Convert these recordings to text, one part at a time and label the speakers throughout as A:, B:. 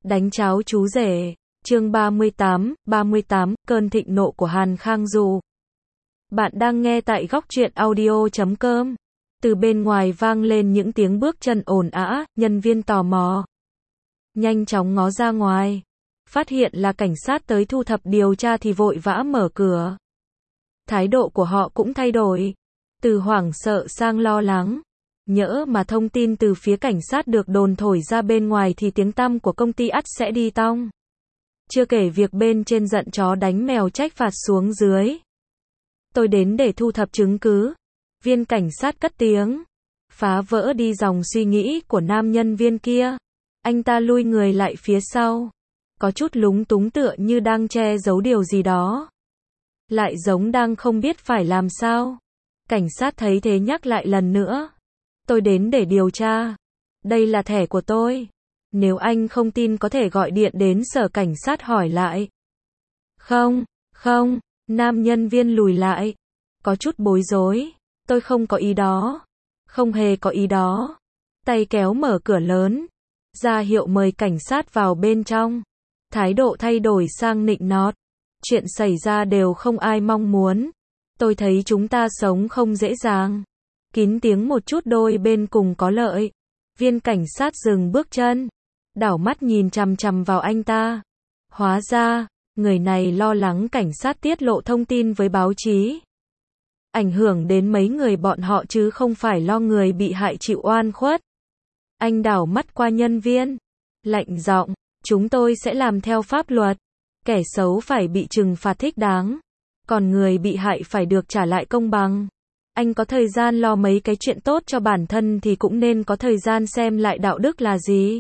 A: Đánh cháo chú rể, chương 38, cơn thịnh nộ của Hàn Khang Dụ. Bạn đang nghe tại góc truyện audio.com. Từ bên ngoài vang lên những tiếng bước chân ồn ào, nhân viên tò mò nhanh chóng ngó ra ngoài, phát hiện là cảnh sát tới thu thập điều tra thì vội vã mở cửa. Thái độ của họ cũng thay đổi, từ hoảng sợ sang lo lắng. Nhỡ mà thông tin từ phía cảnh sát được đồn thổi ra bên ngoài thì tiếng tăm của công ty ắt sẽ đi tong. Chưa kể việc bên trên giận chó đánh mèo trách phạt xuống dưới. Tôi đến để thu thập chứng cứ. Viên cảnh sát cất tiếng, phá vỡ đi dòng suy nghĩ của nam nhân viên kia. Anh ta lui người lại phía sau, có chút lúng túng tựa như đang che giấu điều gì đó. Lại giống đang không biết phải làm sao. Cảnh sát thấy thế nhắc lại lần nữa. Tôi đến để điều tra. Đây là thẻ của tôi. Nếu anh không tin có thể gọi điện đến sở cảnh sát hỏi lại. Không, nam nhân viên lùi lại. Có chút bối rối. Tôi không có ý đó. Không hề có ý đó. Tay kéo mở cửa lớn, ra hiệu mời cảnh sát vào bên trong. Thái độ thay đổi sang nịnh nọt. Chuyện xảy ra đều không ai mong muốn. Tôi thấy chúng ta sống không dễ dàng. Kín tiếng một chút, đôi bên cùng có lợi. Viên cảnh sát dừng bước chân, đảo mắt nhìn chằm chằm vào anh ta. Hóa ra, người này lo lắng cảnh sát tiết lộ thông tin với báo chí, ảnh hưởng đến mấy người bọn họ chứ không phải lo người bị hại chịu oan khuất. Anh đảo mắt qua nhân viên, lạnh giọng, chúng tôi sẽ làm theo pháp luật. Kẻ xấu phải bị trừng phạt thích đáng, còn người bị hại phải được trả lại công bằng. Anh có thời gian lo mấy cái chuyện tốt cho bản thân thì cũng nên có thời gian xem lại đạo đức là gì.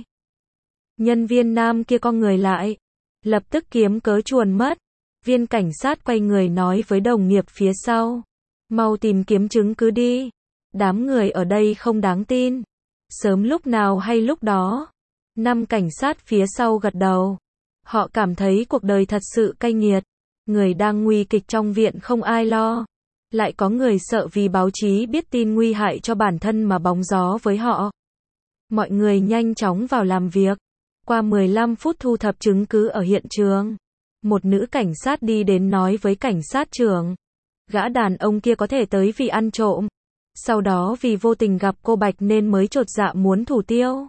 A: Nhân viên nam kia co người lại, lập tức kiếm cớ chuồn mất. Viên cảnh sát quay người nói với đồng nghiệp phía sau, mau tìm kiếm chứng cứ đi. Đám người ở đây không đáng tin. Sớm lúc nào hay lúc đó. 5 cảnh sát phía sau gật đầu. Họ cảm thấy cuộc đời thật sự cay nghiệt. Người đang nguy kịch trong viện không ai lo. Lại có người sợ vì báo chí biết tin nguy hại cho bản thân mà bóng gió với họ. Mọi người nhanh chóng vào làm việc. Qua 15 phút thu thập chứng cứ ở hiện trường, một nữ cảnh sát đi đến nói với cảnh sát trưởng, gã đàn ông kia có thể tới vì ăn trộm, sau đó vì vô tình gặp cô Bạch nên mới chột dạ muốn thủ tiêu.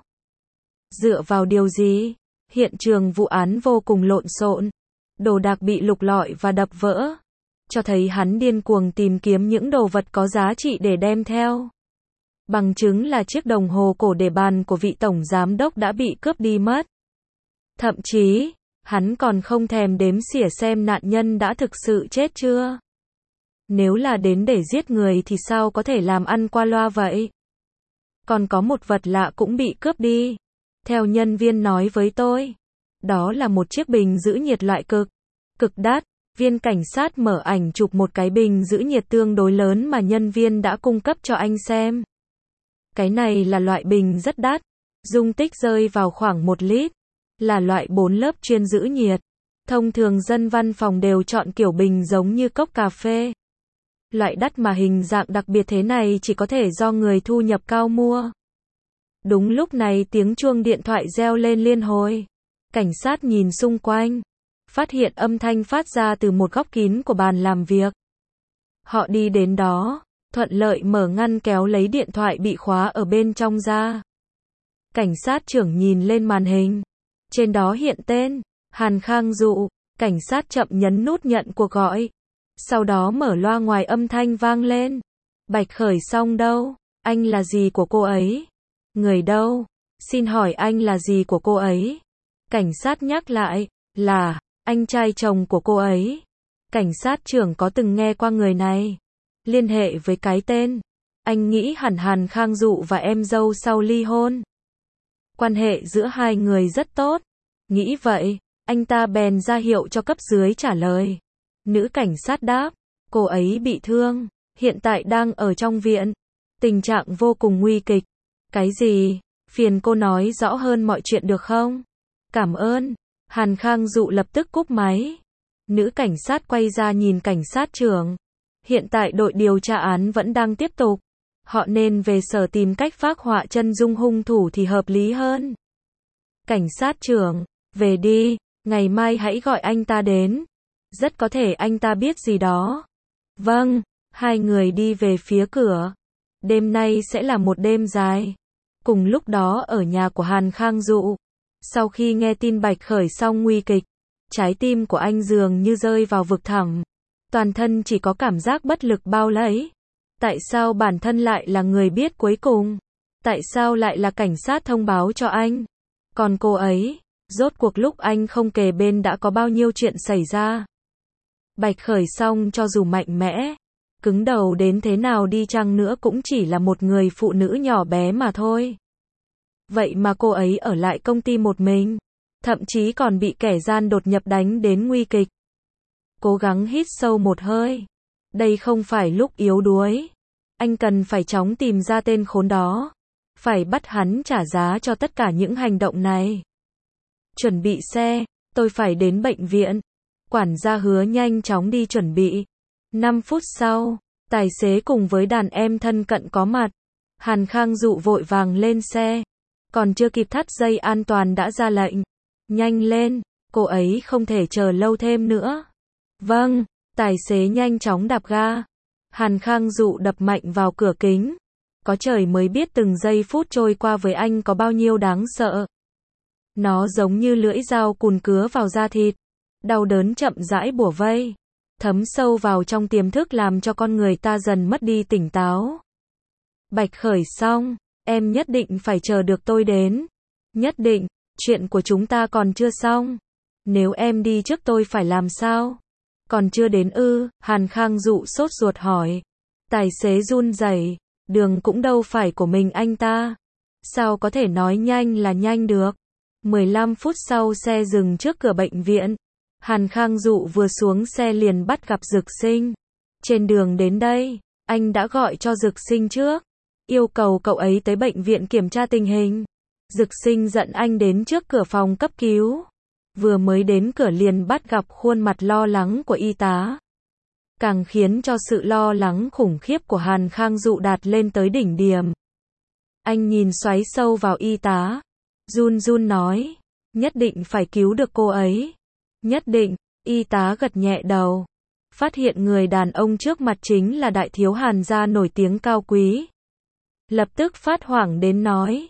A: Dựa vào điều gì? Hiện trường vụ án vô cùng lộn xộn, đồ đạc bị lục lọi và đập vỡ, cho thấy hắn điên cuồng tìm kiếm những đồ vật có giá trị để đem theo. Bằng chứng là chiếc đồng hồ cổ để bàn của vị tổng giám đốc đã bị cướp đi mất. Thậm chí, hắn còn không thèm đếm xỉa xem nạn nhân đã thực sự chết chưa. Nếu là đến để giết người thì sao có thể làm ăn qua loa vậy? Còn có một vật lạ cũng bị cướp đi. Theo nhân viên nói với tôi, đó là một chiếc bình giữ nhiệt loại cực đắt. Viên cảnh sát mở ảnh chụp một cái bình giữ nhiệt tương đối lớn mà nhân viên đã cung cấp cho anh xem. Cái này là loại bình rất đắt, dung tích rơi vào khoảng 1 lít, là loại 4 lớp chuyên giữ nhiệt. Thông thường dân văn phòng đều chọn kiểu bình giống như cốc cà phê. Loại đắt mà hình dạng đặc biệt thế này chỉ có thể do người thu nhập cao mua. Đúng lúc này tiếng chuông điện thoại reo lên liên hồi. Cảnh sát nhìn xung quanh, phát hiện âm thanh phát ra từ một góc kín của bàn làm việc. Họ đi đến đó, thuận lợi mở ngăn kéo lấy điện thoại bị khóa ở bên trong ra. Cảnh sát trưởng nhìn lên màn hình. Trên đó hiện tên, Hàn Khang Dụ. Cảnh sát chậm nhấn nút nhận cuộc gọi. Sau đó mở loa ngoài, âm thanh vang lên. Bạch Khởi Song đâu? Anh là gì của cô ấy? Người đâu? Xin hỏi anh là gì của cô ấy? Cảnh sát nhắc lại, là anh trai chồng của cô ấy. Cảnh sát trưởng có từng nghe qua người này. Liên hệ với cái tên. Anh nghĩ hẳn Hàn Khang Dụ và em dâu sau ly hôn. Quan hệ giữa hai người rất tốt. Nghĩ vậy, anh ta bèn ra hiệu cho cấp dưới trả lời. Nữ cảnh sát đáp, cô ấy bị thương, hiện tại đang ở trong viện. Tình trạng vô cùng nguy kịch. Cái gì? Phiền cô nói rõ hơn mọi chuyện được không? Cảm ơn. Hàn Khang Dụ lập tức cúp máy. Nữ cảnh sát quay ra nhìn cảnh sát trưởng. Hiện tại đội điều tra án vẫn đang tiếp tục. Họ nên về sở tìm cách phác họa chân dung hung thủ thì hợp lý hơn. Cảnh sát trưởng, Về đi, ngày mai hãy gọi anh ta đến. Rất có thể anh ta biết gì đó. Vâng, hai người đi về phía cửa. Đêm nay sẽ là một đêm dài. Cùng lúc đó ở nhà của Hàn Khang Dụ. Sau khi nghe tin Bạch Khởi Song nguy kịch, trái tim của anh dường như rơi vào vực thẳm. Toàn thân chỉ có cảm giác bất lực bao lấy. Tại sao bản thân lại là người biết cuối cùng? Tại sao lại là cảnh sát thông báo cho anh? Còn cô ấy, rốt cuộc lúc anh không kề bên đã có bao nhiêu chuyện xảy ra? Bạch Khởi Song cho dù mạnh mẽ, cứng đầu đến thế nào đi chăng nữa cũng chỉ là một người phụ nữ nhỏ bé mà thôi. Vậy mà cô ấy ở lại công ty một mình, thậm chí còn bị kẻ gian đột nhập đánh đến nguy kịch. Cố gắng hít sâu một hơi. Đây không phải lúc yếu đuối. Anh cần phải chóng tìm ra tên khốn đó. Phải bắt hắn trả giá cho tất cả những hành động này. Chuẩn bị xe, tôi phải đến bệnh viện. Quản gia Hứa nhanh chóng đi chuẩn bị. 5 phút sau, tài xế cùng với đàn em thân cận có mặt. Hàn Khang Dụ vội vàng lên xe. Còn chưa kịp thắt dây an toàn đã ra lệnh. Nhanh lên, cô ấy không thể chờ lâu thêm nữa. Vâng, tài xế nhanh chóng đạp ga. Hàn Khang Dụ đập mạnh vào cửa kính. Có trời mới biết từng giây phút trôi qua với anh có bao nhiêu đáng sợ. Nó giống như lưỡi dao cùn cứa vào da thịt. Đau đớn chậm rãi bủa vây. Thấm sâu vào trong tiềm thức làm cho con người ta dần mất đi tỉnh táo. Bạch Khởi Song, em nhất định phải chờ được tôi đến. Nhất định, chuyện của chúng ta còn chưa xong. Nếu em đi trước tôi phải làm sao? Còn chưa đến ư? Hàn Khang Dụ sốt ruột hỏi. Tài xế run rẩy, đường cũng đâu phải của mình anh ta. Sao có thể nói nhanh là nhanh được? 15 phút sau xe dừng trước cửa bệnh viện. Hàn Khang Dụ vừa xuống xe liền bắt gặp Dực Sinh. Trên đường đến đây, anh đã gọi cho Dực Sinh trước. Yêu cầu cậu ấy tới bệnh viện kiểm tra tình hình. Dực Sinh dẫn anh đến trước cửa phòng cấp cứu. Vừa mới đến cửa liền bắt gặp khuôn mặt lo lắng của y tá. Càng khiến cho sự lo lắng khủng khiếp của Hàn Khang Dụ đạt lên tới đỉnh điểm. Anh nhìn xoáy sâu vào y tá. Run run nói. Nhất định phải cứu được cô ấy. Nhất định, y tá gật nhẹ đầu. Phát hiện người đàn ông trước mặt chính là đại thiếu Hàn gia nổi tiếng cao quý. Lập tức phát hoảng đến nói.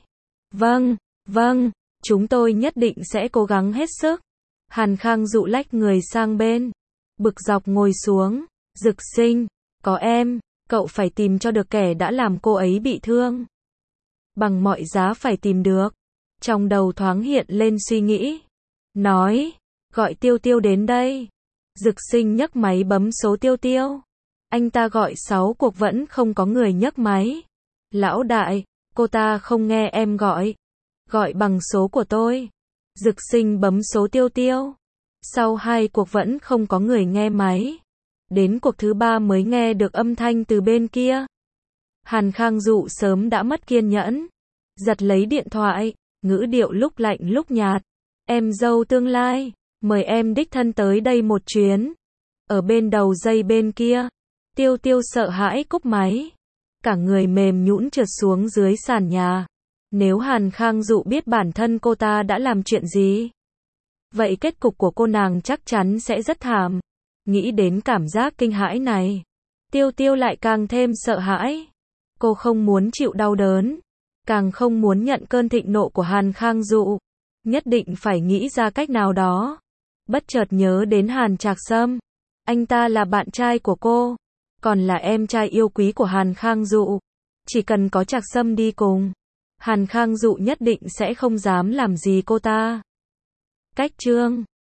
A: Vâng, chúng tôi nhất định sẽ cố gắng hết sức. Hàn Khang Dụ lách người sang bên. Bực dọc ngồi xuống. Dực Sinh, có em, cậu phải tìm cho được kẻ đã làm cô ấy bị thương. Bằng mọi giá phải tìm được. Trong đầu thoáng hiện lên suy nghĩ. Nói, gọi Tiêu Tiêu đến đây. Dực Sinh nhấc máy bấm số Tiêu Tiêu. Anh ta gọi 6 cuộc vẫn không có người nhấc máy. Lão đại, cô ta không nghe em gọi. Gọi bằng số của tôi. Dực Sinh bấm số Tiêu Tiêu. Sau 2 cuộc vẫn không có người nghe máy. Đến cuộc thứ 3 mới nghe được âm thanh từ bên kia. Hàn Khang Dụ sớm đã mất kiên nhẫn. Giật lấy điện thoại, ngữ điệu lúc lạnh lúc nhạt. Em dâu tương lai, mời em đích thân tới đây một chuyến. Ở bên đầu dây bên kia, Tiêu Tiêu sợ hãi cúp máy. Cả người mềm nhũn trượt xuống dưới sàn nhà. Nếu Hàn Khang Dụ biết bản thân cô ta đã làm chuyện gì, vậy kết cục của cô nàng chắc chắn sẽ rất thảm. Nghĩ đến cảm giác kinh hãi này, Tiêu Tiêu lại càng thêm sợ hãi. Cô không muốn chịu đau đớn, càng không muốn nhận cơn thịnh nộ của Hàn Khang Dụ. Nhất định phải nghĩ ra cách nào đó. Bất chợt nhớ đến Hàn Trạc Sâm. Anh ta là bạn trai của cô, còn là em trai yêu quý của Hàn Khang Dụ. Chỉ cần có Trạc Sâm đi cùng, Hàn Khang Dụ nhất định sẽ không dám làm gì cô ta. Cách chương